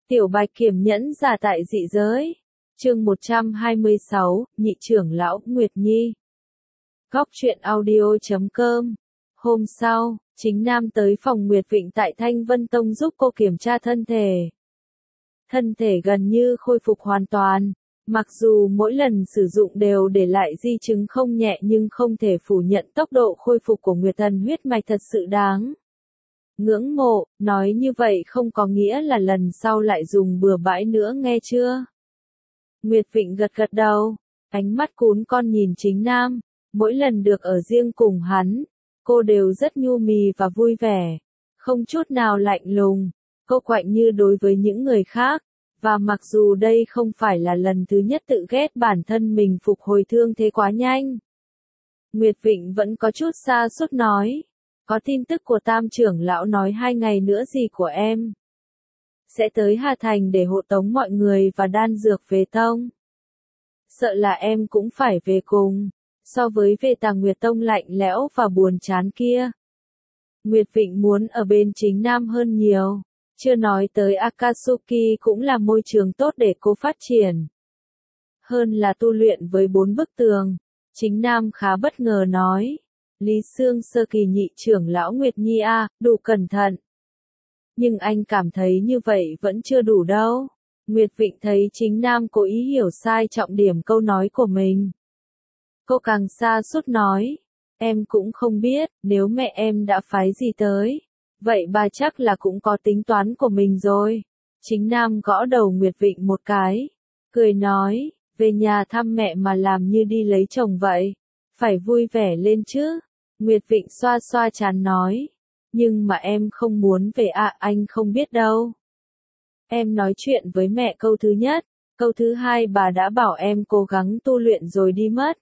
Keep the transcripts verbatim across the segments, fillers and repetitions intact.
Tiểu Bạch Kiểm nhẫn giả tại dị giới. Chương một trăm hai mươi sáu, Nhị trưởng lão Nguyệt Nhi. Góc truyện audio chấm com. Hôm sau, Chính Nam tới phòng Nguyệt Vịnh tại Thanh Vân Tông giúp cô kiểm tra thân thể. Thân thể gần như khôi phục hoàn toàn. Mặc dù mỗi lần sử dụng đều để lại di chứng không nhẹ nhưng không thể phủ nhận tốc độ khôi phục của Nguyệt Thần huyết mạch thật sự đáng ngưỡng mộ, nói như vậy không có nghĩa là lần sau lại dùng bừa bãi nữa nghe chưa? Nguyệt Vịnh gật gật đầu, ánh mắt cún con nhìn Chính Nam, mỗi lần được ở riêng cùng hắn, cô đều rất nhu mì và vui vẻ, không chút nào lạnh lùng, cô quạnh như đối với những người khác, và mặc dù đây không phải là lần thứ nhất tự ghét bản thân mình phục hồi thương thế quá nhanh. Nguyệt Vịnh vẫn có chút xa sút nói. Có tin tức của Tam trưởng lão nói hai ngày nữa gì của em sẽ tới Hà Thành để hộ tống mọi người và đan dược về tông. Sợ là em cũng phải về cùng, so với về Tàng Nguyệt Tông lạnh lẽo và buồn chán kia. Nguyệt Vịnh muốn ở bên Chính Nam hơn nhiều, chưa nói tới Akatsuki cũng là môi trường tốt để cô phát triển. Hơn là tu luyện với bốn bức tường, Chính Nam khá bất ngờ nói. Lý Sương Sơ Kỳ nhị trưởng lão Nguyệt Nhi a, đủ cẩn thận. Nhưng anh cảm thấy như vậy vẫn chưa đủ đâu. Nguyệt Vịnh thấy Chính Nam cố ý hiểu sai trọng điểm câu nói của mình. Cô càng xa sút nói, em cũng không biết, nếu mẹ em đã phái gì tới, vậy bà chắc là cũng có tính toán của mình rồi. Chính Nam gõ đầu Nguyệt Vịnh một cái, cười nói, về nhà thăm mẹ mà làm như đi lấy chồng vậy, phải vui vẻ lên chứ. Nguyệt Vịnh xoa xoa trán nói, nhưng mà em không muốn về ạ, à, anh không biết đâu. Em nói chuyện với mẹ câu thứ nhất, câu thứ hai bà đã bảo em cố gắng tu luyện rồi đi mất.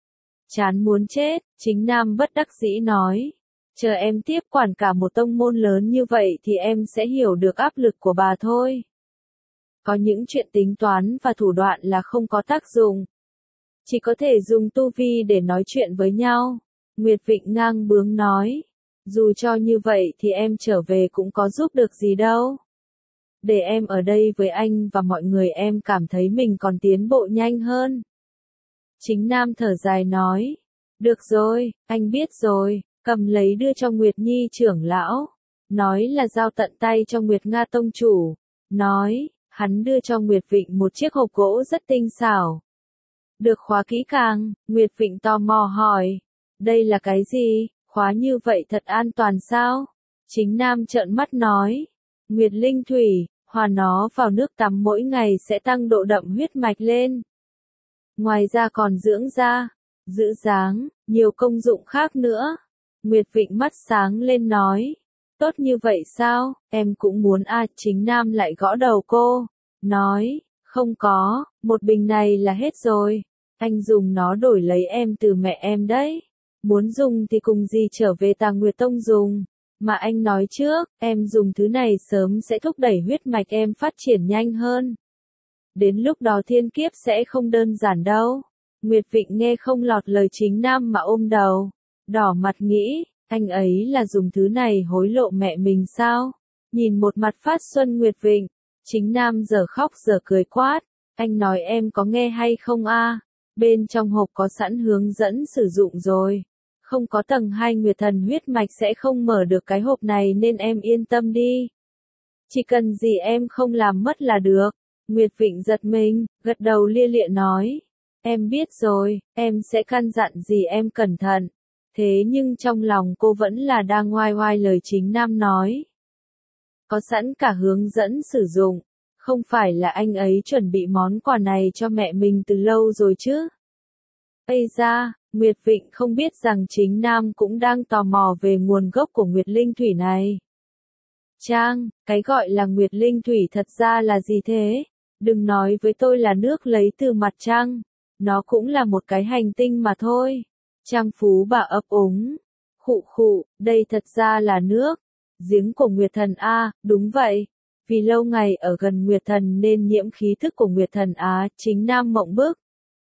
Chán muốn chết, Chính Nam bất đắc dĩ nói, chờ em tiếp quản cả một tông môn lớn như vậy thì em sẽ hiểu được áp lực của bà thôi. Có những chuyện tính toán và thủ đoạn là không có tác dụng. Chỉ có thể dùng tu vi để nói chuyện với nhau. Nguyệt Vịnh ngang bướng nói, dù cho như vậy thì em trở về cũng có giúp được gì đâu. Để em ở đây với anh và mọi người em cảm thấy mình còn tiến bộ nhanh hơn. Chính Nam thở dài nói, được rồi, anh biết rồi, cầm lấy đưa cho Nguyệt Nhi trưởng lão, nói là giao tận tay cho Nguyệt Nga tông chủ, nói, hắn đưa cho Nguyệt Vịnh một chiếc hộp gỗ rất tinh xảo. Được khóa kỹ càng, Nguyệt Vịnh tò mò hỏi. Đây là cái gì, khóa như vậy thật an toàn sao? Chính Nam trợn mắt nói. Nguyệt linh thủy, hòa nó vào nước tắm mỗi ngày sẽ tăng độ đậm huyết mạch lên. Ngoài ra còn dưỡng da, giữ dáng, nhiều công dụng khác nữa. Nguyệt Vịnh mắt sáng lên nói. Tốt như vậy sao, em cũng muốn à, Chính Nam lại gõ đầu cô. Nói, không có, một bình này là hết rồi. Anh dùng nó đổi lấy em từ mẹ em đấy. Muốn dùng thì cùng gì trở về Tàng Nguyệt Tông dùng. Mà anh nói trước, em dùng thứ này sớm sẽ thúc đẩy huyết mạch em phát triển nhanh hơn. Đến lúc đó thiên kiếp sẽ không đơn giản đâu. Nguyệt Vịnh nghe không lọt lời Chính Nam mà ôm đầu. Đỏ mặt nghĩ, anh ấy là dùng thứ này hối lộ mẹ mình sao? Nhìn một mặt phát xuân Nguyệt Vịnh, Chính Nam giờ khóc giờ cười quát. Anh nói em có nghe hay không a? Bên trong hộp có sẵn hướng dẫn sử dụng rồi. Không có tầng hai Nguyệt Thần huyết mạch sẽ không mở được cái hộp này nên em yên tâm đi. Chỉ cần gì em không làm mất là được. Nguyệt Vịnh giật mình, gật đầu lia lịa nói. Em biết rồi, em sẽ căn dặn gì em cẩn thận. Thế nhưng trong lòng cô vẫn là đang ngoai ngoai lời Chính Nam nói. Có sẵn cả hướng dẫn sử dụng. Không phải là anh ấy chuẩn bị món quà này cho mẹ mình từ lâu rồi chứ? Ây da, Nguyệt Vịnh không biết rằng Chính Nam cũng đang tò mò về nguồn gốc của Nguyệt Linh Thủy này. Trang, cái gọi là Nguyệt Linh Thủy thật ra là gì thế? Đừng nói với tôi là nước lấy từ mặt trăng. Nó cũng là một cái hành tinh mà thôi. Trang Phú bà ấp úng. Khụ khụ, đây thật ra là nước. Giếng của Nguyệt Thần A, đúng vậy. Vì lâu ngày ở gần Nguyệt Thần nên nhiễm khí thức của Nguyệt Thần Á, Chính Nam mộng bức.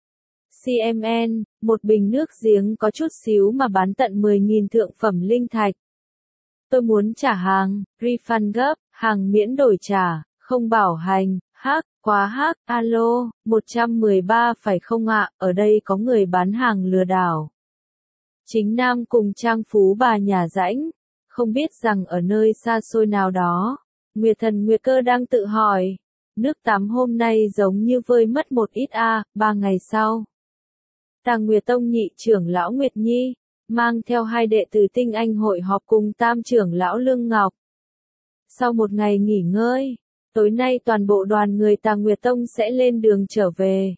xê em en, một bình nước giếng có chút xíu mà bán tận mười nghìn thượng phẩm linh thạch. Tôi muốn trả hàng, refund gấp, hàng miễn đổi trả, Không bảo hành, hắc, quá hắc, alo, một trăm mười ba phải không ạ, ở đây có người bán hàng lừa đảo. Chính Nam cùng Trang Phú Bà nhà rãnh, không biết rằng ở nơi xa xôi nào đó, Nguyệt Thần Nguyệt Cơ đang tự hỏi, nước tắm hôm nay giống như vơi mất một ít a, à, ba ngày sau. Tàng Nguyệt Tông nhị trưởng lão Nguyệt Nhi, mang theo hai đệ tử tinh anh hội họp cùng tam trưởng lão Lương Ngọc. Sau một ngày nghỉ ngơi, tối nay toàn bộ đoàn người Tàng Nguyệt Tông sẽ lên đường trở về.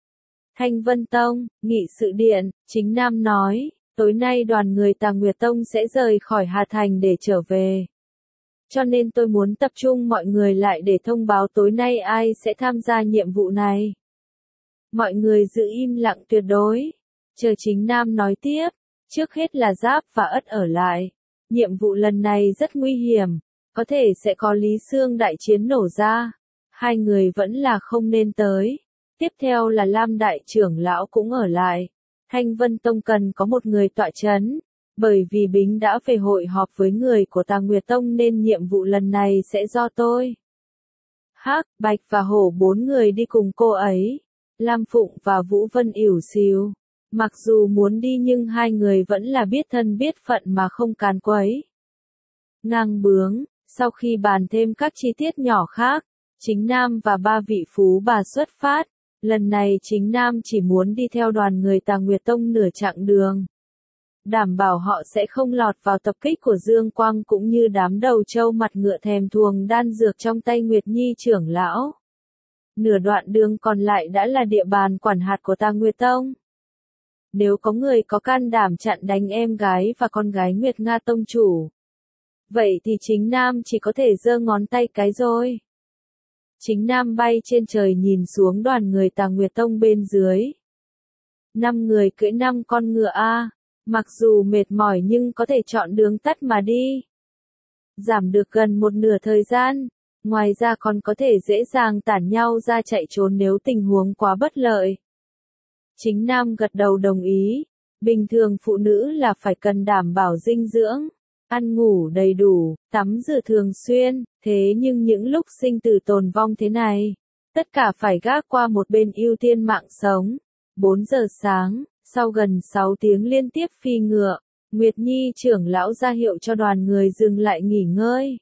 Thanh Vân Tông, nghị sự điện, Chính Nam nói, tối nay đoàn người Tàng Nguyệt Tông sẽ rời khỏi Hà Thành để trở về. Cho nên tôi muốn tập trung mọi người lại để thông báo tối nay ai sẽ tham gia nhiệm vụ này. Mọi người giữ im lặng tuyệt đối. Chờ Chính Nam nói tiếp, trước hết là Giáp và Ất ở lại. Nhiệm vụ lần này rất nguy hiểm, có thể sẽ có Lý Xương đại chiến nổ ra. Hai người vẫn là không nên tới. Tiếp theo là Lam đại trưởng lão cũng ở lại. Thanh Vân Tông cần có một người tọa chấn. Bởi vì Bính đã về hội họp với người của Tàng Nguyệt Tông nên nhiệm vụ lần này sẽ do tôi. Hắc, Bạch và Hổ bốn người đi cùng cô ấy. Lam Phụng và Vũ Vân ỉu xìu. Mặc dù muốn đi nhưng hai người vẫn là biết thân biết phận mà không càn quấy. Ngang bướng, sau khi bàn thêm các chi tiết nhỏ khác, Chính Nam và ba vị phú bà xuất phát. Lần này Chính Nam chỉ muốn đi theo đoàn người Tàng Nguyệt Tông nửa chặng đường. Đảm bảo họ sẽ không lọt vào tập kích của Dương Quang cũng như đám đầu trâu mặt ngựa thèm thuồng đan dược trong tay Nguyệt Nhi trưởng lão. Nửa đoạn đường còn lại đã là địa bàn quản hạt của Tàng Nguyệt Tông. Nếu có người có can đảm chặn đánh em gái và con gái Nguyệt Nga Tông chủ, vậy thì Chính Nam chỉ có thể giơ ngón tay cái rồi. Chính Nam bay trên trời nhìn xuống đoàn người Tàng Nguyệt Tông bên dưới. Năm người cưỡi năm con ngựa a, mặc dù mệt mỏi nhưng có thể chọn đường tắt mà đi. Giảm được gần một nửa thời gian, ngoài ra còn có thể dễ dàng tản nhau ra chạy trốn nếu tình huống quá bất lợi. Chính Nam gật đầu đồng ý, bình thường phụ nữ là phải cần đảm bảo dinh dưỡng, ăn ngủ đầy đủ, tắm rửa thường xuyên, thế nhưng những lúc sinh tử tồn vong thế này, tất cả phải gác qua một bên ưu tiên mạng sống. bốn giờ sáng, sau gần sáu tiếng liên tiếp phi ngựa, Nguyệt Nhi trưởng lão ra hiệu cho đoàn người dừng lại nghỉ ngơi.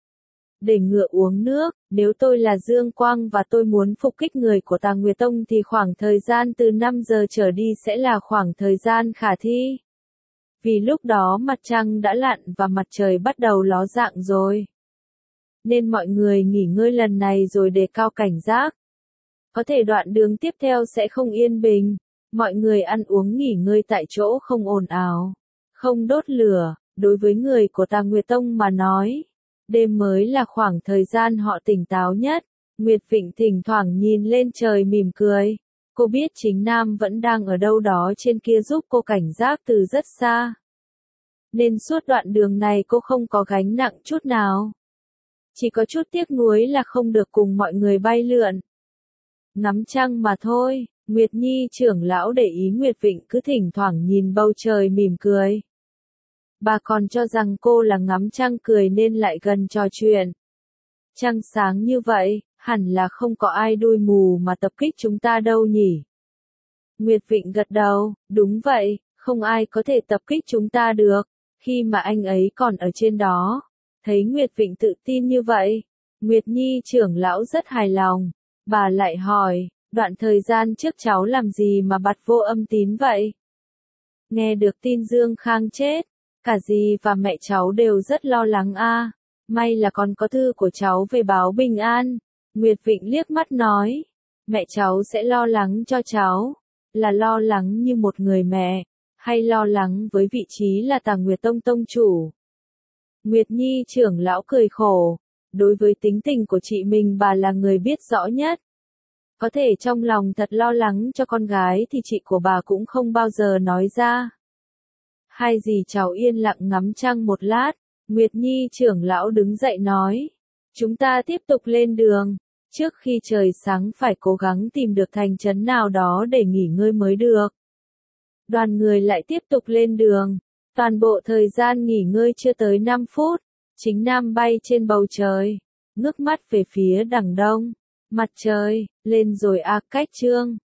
Để ngựa uống nước, nếu tôi là Dương Quang và tôi muốn phục kích người của Tàng Nguyệt Tông thì khoảng thời gian từ năm giờ trở đi sẽ là khoảng thời gian khả thi. Vì lúc đó mặt trăng đã lặn và mặt trời bắt đầu ló dạng rồi. Nên mọi người nghỉ ngơi lần này rồi đề cao cảnh giác. Có thể đoạn đường tiếp theo sẽ không yên bình. Mọi người ăn uống nghỉ ngơi tại chỗ không ồn ào, không đốt lửa. Đối với người của Tàng Nguyệt Tông mà nói, đêm mới là khoảng thời gian họ tỉnh táo nhất. Nguyệt Vịnh thỉnh thoảng nhìn lên trời mỉm cười. Cô biết Chính Nam vẫn đang ở đâu đó trên kia giúp cô cảnh giác từ rất xa. Nên suốt đoạn đường này cô không có gánh nặng chút nào. Chỉ có chút tiếc nuối là không được cùng mọi người bay lượn. Ngắm trăng mà thôi. Nguyệt Nhi trưởng lão để ý Nguyệt Vịnh cứ thỉnh thoảng nhìn bầu trời mỉm cười. Bà còn cho rằng cô là ngắm trăng cười nên lại gần trò chuyện. Trăng sáng như vậy, hẳn là không có ai đuôi mù mà tập kích chúng ta đâu nhỉ. Nguyệt Vịnh gật đầu, đúng vậy, không ai có thể tập kích chúng ta được, khi mà anh ấy còn ở trên đó. Thấy Nguyệt Vịnh tự tin như vậy, Nguyệt Nhi trưởng lão rất hài lòng. Bà lại hỏi, đoạn thời gian trước cháu làm gì mà bặt vô âm tín vậy? Nghe được tin Dương Khang chết, cả dì và mẹ cháu đều rất lo lắng a. May là còn có thư của cháu về báo bình an. Nguyệt Vịnh liếc mắt nói, mẹ cháu sẽ lo lắng cho cháu, là lo lắng như một người mẹ, hay lo lắng với vị trí là Tàng Nguyệt Tông tông chủ? Nguyệt Nhi trưởng lão cười khổ, đối với tính tình của chị mình bà là người biết rõ nhất. Có thể trong lòng thật lo lắng cho con gái thì chị của bà cũng không bao giờ nói ra. Hai dì cháu yên lặng ngắm trăng một lát, Nguyệt Nhi trưởng lão đứng dậy nói, chúng ta tiếp tục lên đường, trước khi trời sáng phải cố gắng tìm được thành trấn nào đó để nghỉ ngơi mới được. Đoàn người lại tiếp tục lên đường, toàn bộ thời gian nghỉ ngơi chưa tới năm phút, Chính Nam bay trên bầu trời, ngước mắt về phía đằng đông. Mặt trời, lên rồi a, cách trương.